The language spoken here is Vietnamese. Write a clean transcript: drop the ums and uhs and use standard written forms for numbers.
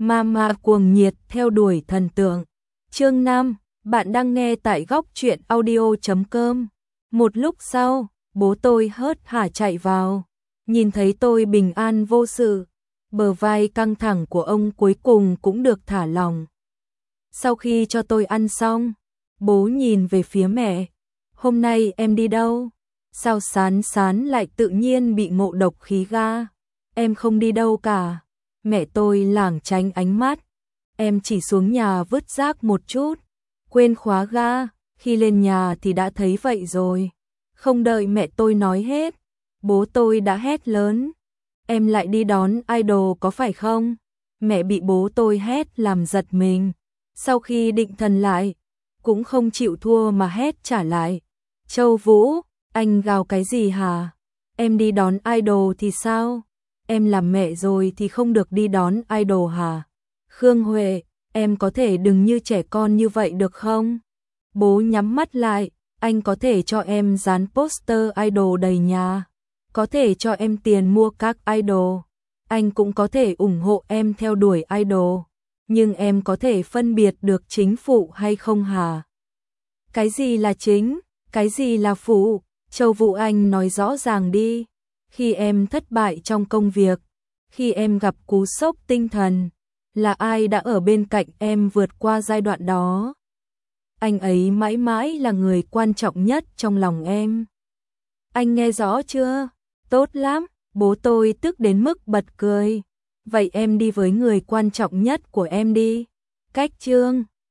Mama cuồng nhiệt theo đuổi thần tượng. Chương 5, bạn đang nghe tại góc truyện audio.com. Một lúc sau, bố tôi hớt hả chạy vào, nhìn thấy tôi bình an vô sự, bờ vai căng thẳng của ông cuối cùng cũng được thả lỏng. Sau khi cho tôi ăn xong, bố nhìn về phía mẹ. Hôm nay em đi đâu? Sao Sán Sán lại tự nhiên bị ngộ độc khí ga? Em không đi đâu cả. Mẹ tôi lảng tránh ánh mắt. Em chỉ xuống nhà vứt rác một chút. Quên khóa ga, khi lên nhà thì đã thấy vậy rồi. Không đợi mẹ tôi nói hết, bố tôi đã hét lớn. Em lại đi đón idol có phải không? Mẹ bị bố tôi hét làm giật mình. Sau khi định thần lại, cũng không chịu thua mà hét trả lại. Châu Vũ, anh gào cái gì hả? Em đi đón idol thì sao? Em làm mẹ rồi thì không được đi đón idol hả? Khương Huệ, em có thể đừng như trẻ con như vậy được không? Bố nhắm mắt lại, anh có thể cho em dán poster idol đầy nhà. Có thể cho em tiền mua các idol. Anh cũng có thể ủng hộ em theo đuổi idol. Nhưng em có thể phân biệt được chính phụ hay không hả? Cái gì là chính, cái gì là phụ? Châu Vũ Anh nói rõ ràng đi. Khi em thất bại trong công việc, khi em gặp cú sốc tinh thần, là ai đã ở bên cạnh em vượt qua giai đoạn đó? Anh ấy mãi mãi là người quan trọng nhất trong lòng em. Anh nghe rõ chưa? Tốt lắm, bố tôi tức đến mức bật cười. Vậy em đi với người quan trọng nhất của em đi. Cách chương